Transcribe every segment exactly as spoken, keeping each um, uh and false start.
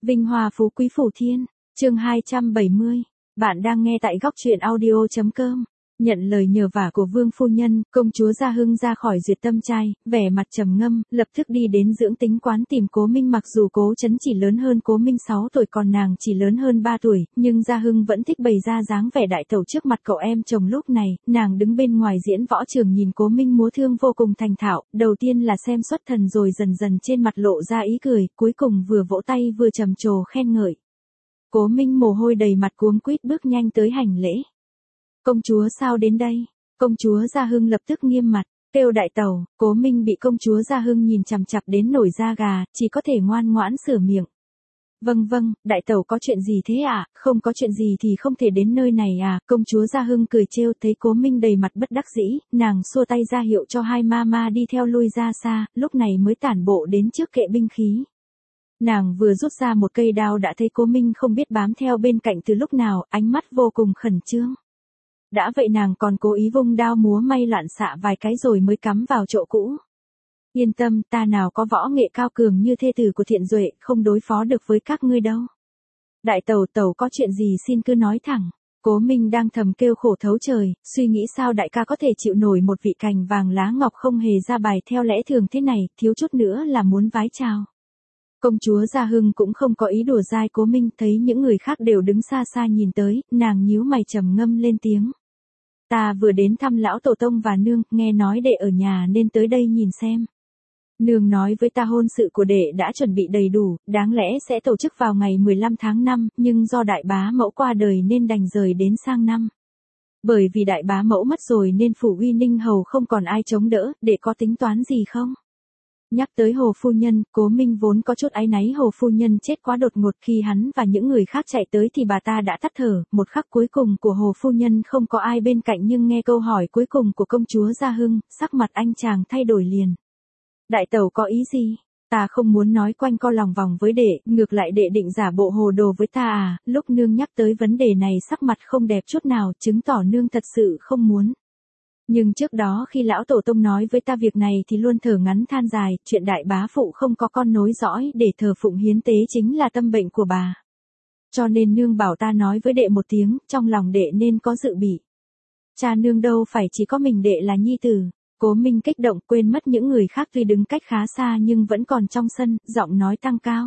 Vinh hoa phú quý phủ thiên, chương hai trăm bảy mươi. Bạn đang nghe tại góc truyện audio chấm com. Nhận lời nhờ vả của vương phu nhân, công chúa Gia Hưng ra khỏi duyệt tâm trai, vẻ mặt trầm ngâm, lập tức đi đến dưỡng tính quán tìm Cố Minh. Mặc dù Cố Chấn chỉ lớn hơn Cố Minh sáu tuổi, còn nàng chỉ lớn hơn ba tuổi, nhưng Gia Hưng vẫn thích bày ra dáng vẻ đại tẩu trước mặt cậu em chồng. Lúc này, nàng đứng bên ngoài diễn võ trường nhìn Cố Minh múa thương vô cùng thành thạo, đầu tiên là xem xuất thần rồi dần dần trên mặt lộ ra ý cười, cuối cùng vừa vỗ tay vừa trầm trồ khen ngợi. Cố Minh mồ hôi đầy mặt cuống quýt bước nhanh tới hành lễ. Công chúa sao đến đây? Công chúa Gia Hưng lập tức nghiêm mặt, kêu đại tẩu. Cố Minh bị công chúa Gia Hưng nhìn chằm chằm đến nổi da gà, chỉ có thể ngoan ngoãn sửa miệng. Vâng vâng, đại tẩu có chuyện gì thế ạ? À? Không có chuyện gì thì không thể đến nơi này à? Công chúa Gia Hưng cười trêu, thấy Cố Minh đầy mặt bất đắc dĩ, nàng xua tay ra hiệu cho hai mama đi theo lui ra xa, lúc này mới tản bộ đến trước kệ binh khí. Nàng vừa rút ra một cây đao đã thấy Cố Minh không biết bám theo bên cạnh từ lúc nào, ánh mắt vô cùng khẩn trương. Đã vậy nàng còn cố ý vung đao múa may loạn xạ vài cái rồi mới cắm vào chỗ cũ. Yên tâm, ta nào có võ nghệ cao cường như thê tử của Thiện Duệ, không đối phó được với các ngươi đâu. Đại tẩu tẩu có chuyện gì xin cứ nói thẳng. Cố Minh đang thầm kêu khổ thấu trời, suy nghĩ sao đại ca có thể chịu nổi một vị cành vàng lá ngọc không hề ra bài theo lẽ thường thế này, thiếu chút nữa là muốn vái chào. Công chúa Gia Hưng cũng không có ý đùa dai Cố Minh, thấy những người khác đều đứng xa xa nhìn tới, nàng nhíu mày trầm ngâm lên tiếng. Ta vừa đến thăm lão tổ tông và nương, nghe nói đệ ở nhà nên tới đây nhìn xem. Nương nói với ta hôn sự của đệ đã chuẩn bị đầy đủ, đáng lẽ sẽ tổ chức vào ngày mười lăm tháng năm, nhưng do đại bá mẫu qua đời nên đành rời đến sang năm. Bởi vì đại bá mẫu mất rồi nên phủ Uy Ninh hầu không còn ai chống đỡ, đệ có tính toán gì không? Nhắc tới Hồ phu nhân, Cố Minh vốn có chút áy náy Hồ phu nhân chết quá đột ngột, khi hắn và những người khác chạy tới thì bà ta đã tắt thở. Một khắc cuối cùng của Hồ phu nhân không có ai bên cạnh, nhưng nghe câu hỏi cuối cùng của công chúa Gia Hưng, sắc mặt anh chàng thay đổi liền. Đại tẩu có ý gì? Ta không muốn nói quanh co lòng vòng với đệ, ngược lại đệ định giả bộ hồ đồ với ta à? Lúc nương nhắc tới vấn đề này sắc mặt không đẹp chút nào, chứng tỏ nương thật sự không muốn. Nhưng trước đó khi lão tổ tông nói với ta việc này thì luôn thở ngắn than dài, chuyện đại bá phụ không có con nối dõi để thờ phụng hiến tế chính là tâm bệnh của bà. Cho nên nương bảo ta nói với đệ một tiếng, trong lòng đệ nên có dự bị. Cha nương đâu phải chỉ có mình đệ là nhi tử. Cố Minh kích động quên mất những người khác tuy đứng cách khá xa nhưng vẫn còn trong sân, giọng nói tăng cao.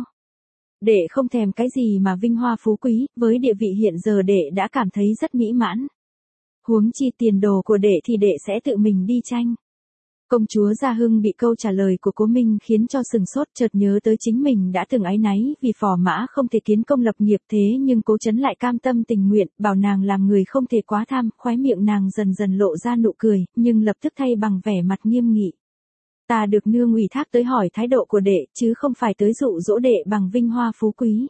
Đệ không thèm cái gì mà vinh hoa phú quý, với địa vị hiện giờ đệ đã cảm thấy rất mỹ mãn. Huống chi tiền đồ của đệ thì đệ sẽ tự mình đi tranh. Công chúa Gia Hưng bị câu trả lời của Cố Minh khiến cho sừng sốt, chợt nhớ tới chính mình đã từng áy náy vì phò mã không thể kiến công lập nghiệp, thế nhưng Cố Chấn lại cam tâm tình nguyện, bảo nàng làm người không thể quá tham. Khóe miệng nàng dần dần lộ ra nụ cười, nhưng lập tức thay bằng vẻ mặt nghiêm nghị. Ta được nương ủy thác tới hỏi thái độ của đệ, chứ không phải tới dụ dỗ đệ bằng vinh hoa phú quý.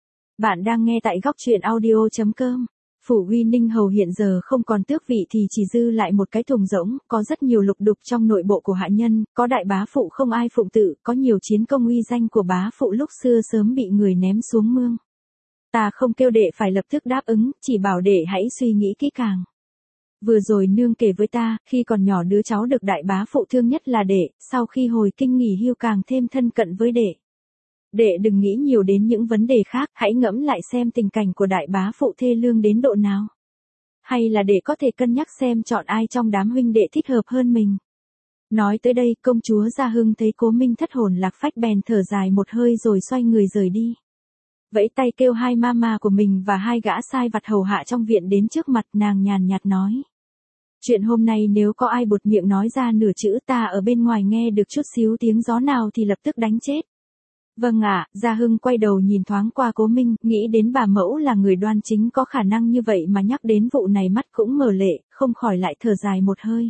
Bạn đang nghe tại góc truyện audio chấm com. Phủ Uy Ninh hầu hiện giờ không còn tước vị thì chỉ dư lại một cái thùng rỗng, có rất nhiều lục đục trong nội bộ của hạ nhân, có đại bá phụ không ai phụng tự, có nhiều chiến công uy danh của bá phụ lúc xưa sớm bị người ném xuống mương. Ta không kêu đệ phải lập tức đáp ứng, chỉ bảo đệ hãy suy nghĩ kỹ càng. Vừa rồi nương kể với ta, khi còn nhỏ đứa cháu được đại bá phụ thương nhất là đệ, sau khi hồi kinh nghỉ hưu càng thêm thân cận với đệ. Đệ đừng nghĩ nhiều đến những vấn đề khác, hãy ngẫm lại xem tình cảnh của đại bá phụ thê lương đến độ nào. Hay là đệ có thể cân nhắc xem chọn ai trong đám huynh đệ thích hợp hơn mình. Nói tới đây, công chúa Gia Hưng thấy Cố Minh thất hồn lạc phách bèn thở dài một hơi rồi xoay người rời đi. Vẫy tay kêu hai mama của mình và hai gã sai vặt hầu hạ trong viện đến trước mặt, nàng nhàn nhạt nói. Chuyện hôm nay nếu có ai buột miệng nói ra nửa chữ ta ở bên ngoài nghe được chút xíu tiếng gió nào thì lập tức đánh chết. Vâng ạ, Gia Hưng quay đầu nhìn thoáng qua Cố Minh, nghĩ đến bà mẫu là người đoan chính có khả năng như vậy mà nhắc đến vụ này mắt cũng mở lệ, không khỏi lại thở dài một hơi.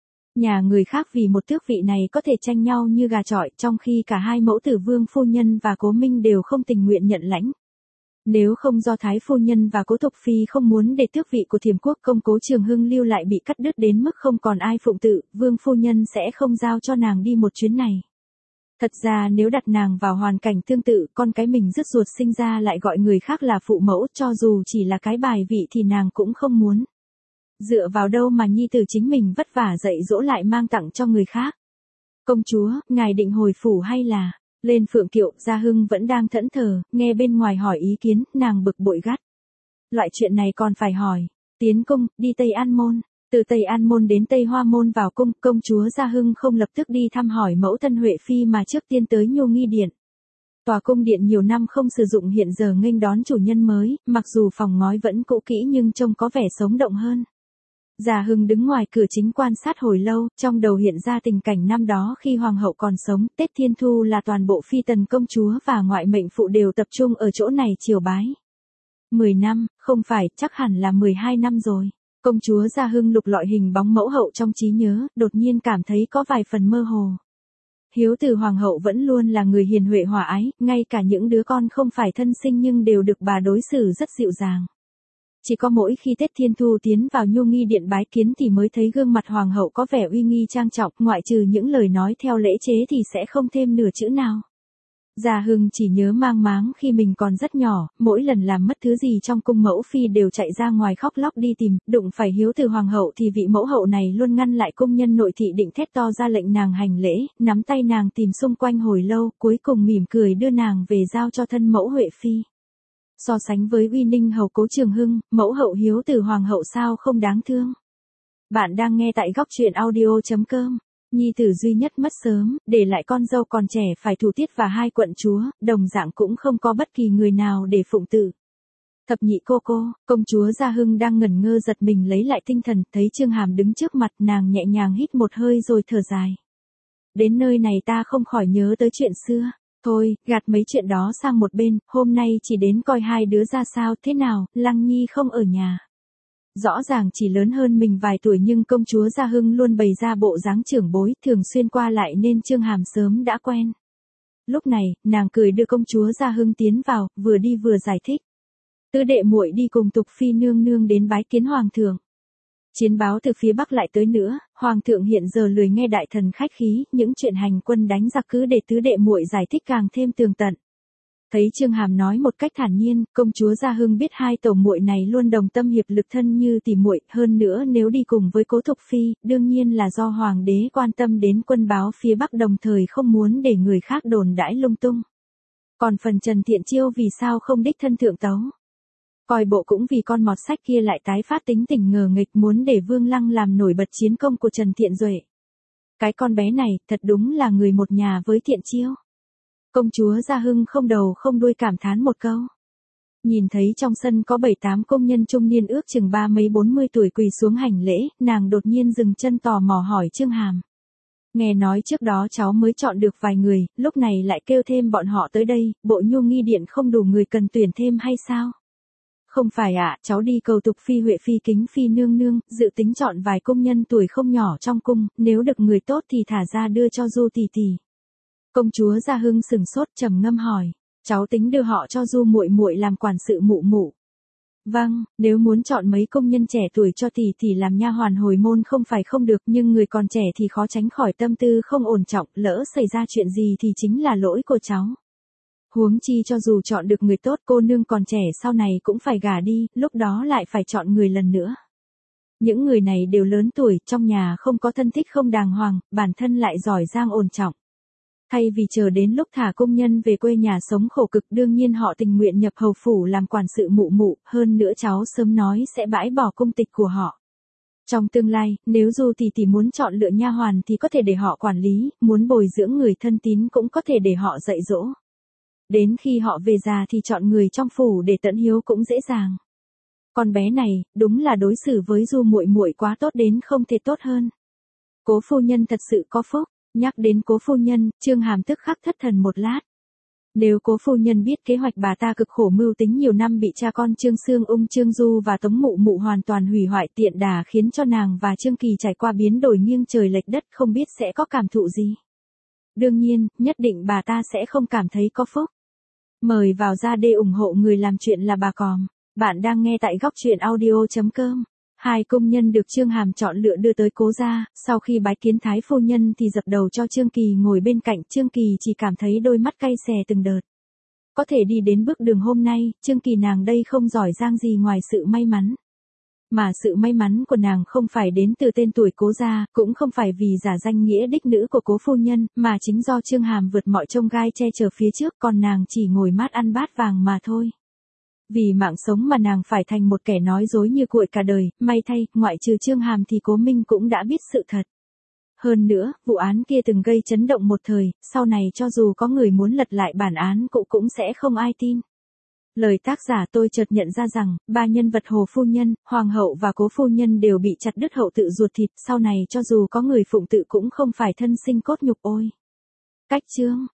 Nhà người khác vì một tước vị này có thể tranh nhau như gà chọi, trong khi cả hai mẫu tử Vương phu nhân và Cố Minh đều không tình nguyện nhận lãnh. Nếu không do Thái phu nhân và Cố Thục Phi không muốn để tước vị của Thiểm quốc công Cố Trường Hưng lưu lại bị cắt đứt đến mức không còn ai phụng tự, Vương phu nhân sẽ không giao cho nàng đi một chuyến này. Thật ra nếu đặt nàng vào hoàn cảnh tương tự, con cái mình rứt ruột sinh ra lại gọi người khác là phụ mẫu, cho dù chỉ là cái bài vị thì nàng cũng không muốn. Dựa vào đâu mà nhi tử chính mình vất vả dạy dỗ lại mang tặng cho người khác. Công chúa, ngài định hồi phủ hay là? Lên Phượng Kiệu, Gia Hưng vẫn đang thẫn thờ, nghe bên ngoài hỏi ý kiến, nàng bực bội gắt. Loại chuyện này còn phải hỏi. Tiến cung, đi Tây An Môn. Từ Tây An Môn đến Tây Hoa Môn vào cung, công chúa Gia Hưng không lập tức đi thăm hỏi mẫu thân Huệ Phi mà trước tiên tới Nhu Nghi Điện. Tòa cung điện nhiều năm không sử dụng hiện giờ nghênh đón chủ nhân mới, mặc dù phòng ngói vẫn cũ kỹ nhưng trông có vẻ sống động hơn. Gia Hưng đứng ngoài cửa chính quan sát hồi lâu, trong đầu hiện ra tình cảnh năm đó khi hoàng hậu còn sống, Tết Thiên Thu là toàn bộ phi tần công chúa và ngoại mệnh phụ đều tập trung ở chỗ này triều bái. Mười năm, không phải, chắc hẳn là mười hai năm rồi. Công chúa Gia Hưng lục lọi hình bóng mẫu hậu trong trí nhớ, đột nhiên cảm thấy có vài phần mơ hồ. Hiếu từ hoàng hậu vẫn luôn là người hiền huệ hòa ái, ngay cả những đứa con không phải thân sinh nhưng đều được bà đối xử rất dịu dàng. Chỉ có mỗi khi Tết Thiên Thu tiến vào Nhu Nghi Điện bái kiến thì mới thấy gương mặt hoàng hậu có vẻ uy nghi trang trọng, ngoại trừ những lời nói theo lễ chế thì sẽ không thêm nửa chữ nào. Gia Hưng chỉ nhớ mang máng khi mình còn rất nhỏ, mỗi lần làm mất thứ gì trong cung mẫu phi đều chạy ra ngoài khóc lóc đi tìm, đụng phải hiếu từ hoàng hậu thì vị mẫu hậu này luôn ngăn lại cung nhân nội thị định thét to ra lệnh nàng hành lễ, nắm tay nàng tìm xung quanh hồi lâu, cuối cùng mỉm cười đưa nàng về giao cho thân mẫu Huệ Phi. So sánh với uy ninh hầu Cố Trường Hưng, mẫu hậu hiếu từ hoàng hậu sao không đáng thương. Bạn đang nghe tại góc truyện audio chấm com. Nhi tử duy nhất mất sớm, để lại con dâu còn trẻ phải thủ tiết và hai quận chúa, đồng dạng cũng không có bất kỳ người nào để phụng tự. Thập nhị cô cô, công chúa Gia Hưng đang ngẩn ngơ giật mình lấy lại tinh thần, thấy Trương Hàm đứng trước mặt nàng nhẹ nhàng hít một hơi rồi thở dài. Đến nơi này ta không khỏi nhớ tới chuyện xưa. Thôi, gạt mấy chuyện đó sang một bên, hôm nay chỉ đến coi hai đứa ra sao, thế nào, Lăng Nhi không ở nhà. Rõ ràng chỉ lớn hơn mình vài tuổi nhưng công chúa Gia Hưng luôn bày ra bộ dáng trưởng bối, thường xuyên qua lại nên Trương Hàm sớm đã quen. Lúc này, nàng cười đưa công chúa Gia Hưng tiến vào, vừa đi vừa giải thích. Tứ đệ muội đi cùng Tục Phi nương nương đến bái kiến hoàng thượng. Chiến báo từ phía Bắc lại tới nữa, hoàng thượng hiện giờ lười nghe đại thần khách khí, những chuyện hành quân đánh giặc cứ để tứ đệ muội giải thích càng thêm tường tận. Thấy Trương Hàm nói một cách thản nhiên, công chúa Gia Hưng biết hai tổ muội này luôn đồng tâm hiệp lực thân như tỉ muội, hơn nữa nếu đi cùng với Cố Thục Phi, đương nhiên là do hoàng đế quan tâm đến quân báo phía Bắc đồng thời không muốn để người khác đồn đãi lung tung. Còn phần Trần Thiện Chiêu vì sao không đích thân thượng tấu? Coi bộ cũng vì con mọt sách kia lại tái phát tính tình ngờ nghịch muốn để Vương Lăng làm nổi bật chiến công của Trần Thiện Duệ. Cái con bé này, thật đúng là người một nhà với Thiện Chiêu. Công chúa Gia Hưng không đầu không đuôi cảm thán một câu. Nhìn thấy trong sân có bảy tám công nhân trung niên ước chừng ba mấy bốn mươi tuổi quỳ xuống hành lễ, nàng đột nhiên dừng chân tò mò hỏi Trương Hàm. Nghe nói trước đó cháu mới chọn được vài người, lúc này lại kêu thêm bọn họ tới đây, bộ Nhu Nghi Điện không đủ người cần tuyển thêm hay sao? Không phải ạ, à, cháu đi cầu Tục Phi Huệ Phi Kính Phi nương nương, dự tính chọn vài công nhân tuổi không nhỏ trong cung, nếu được người tốt thì thả ra đưa cho Du tỷ tỷ. Công chúa Gia Hưng sừng sốt trầm ngâm hỏi, cháu tính đưa họ cho Du muội muội làm quản sự mụ mụ. Vâng, nếu muốn chọn mấy công nhân trẻ tuổi cho tỷ tỷ làm nha hoàn hồi môn không phải không được, nhưng người còn trẻ thì khó tránh khỏi tâm tư không ổn trọng, lỡ xảy ra chuyện gì thì chính là lỗi của cháu. Huống chi cho dù chọn được người tốt, cô nương còn trẻ sau này cũng phải gả đi, lúc đó lại phải chọn người lần nữa. Những người này đều lớn tuổi, trong nhà không có thân thích không đàng hoàng, bản thân lại giỏi giang ổn trọng. Thay vì chờ đến lúc thả công nhân về quê nhà sống khổ cực, đương nhiên họ tình nguyện nhập hầu phủ làm quản sự mụ mụ, hơn nữa cháu sớm nói sẽ bãi bỏ cung tịch của họ. Trong tương lai, nếu Du tỷ tỷ muốn chọn lựa nha hoàn thì có thể để họ quản lý, muốn bồi dưỡng người thân tín cũng có thể để họ dạy dỗ. Đến khi họ về già thì chọn người trong phủ để tận hiếu cũng dễ dàng. Con bé này, đúng là đối xử với Du muội muội quá tốt đến không thể tốt hơn. Cố phu nhân thật sự có phúc. Nhắc đến Cố phu nhân, Trương Hàm tức khắc thất thần một lát. Nếu Cố phu nhân biết kế hoạch bà ta cực khổ mưu tính nhiều năm bị cha con Trương Xương Ung Trương Du và Tống Mụ Mụ hoàn toàn hủy hoại tiện đà khiến cho nàng và Trương Kỳ trải qua biến đổi nghiêng trời lệch đất không biết sẽ có cảm thụ gì. Đương nhiên, nhất định bà ta sẽ không cảm thấy có phúc. Mời vào ra để ủng hộ người làm chuyện là bà Còm. Bạn đang nghe tại góc truyện audio chấm com. Hai công nhân được Trương Hàm chọn lựa đưa tới Cố gia, sau khi bái kiến thái phu nhân thì dập đầu cho Trương Kỳ ngồi bên cạnh, Trương Kỳ chỉ cảm thấy đôi mắt cay xè từng đợt. Có thể đi đến bước đường hôm nay, Trương Kỳ nàng đây không giỏi giang gì ngoài sự may mắn. Mà sự may mắn của nàng không phải đến từ tên tuổi Cố gia, cũng không phải vì giả danh nghĩa đích nữ của Cố phu nhân, mà chính do Chương Hàm vượt mọi chông gai che chở phía trước, còn nàng chỉ ngồi mát ăn bát vàng mà thôi. Vì mạng sống mà nàng phải thành một kẻ nói dối như cuội cả đời, may thay, ngoại trừ Chương Hàm thì Cố Minh cũng đã biết sự thật. Hơn nữa, vụ án kia từng gây chấn động một thời, sau này cho dù có người muốn lật lại bản án cũng cũng sẽ không ai tin. Lời tác giả tôi chợt nhận ra rằng, ba nhân vật Hồ phu nhân, Hoàng hậu và Cố phu nhân đều bị chặt đứt hậu tự ruột thịt, sau này cho dù có người phụng tự cũng không phải thân sinh cốt nhục ôi. Cách chương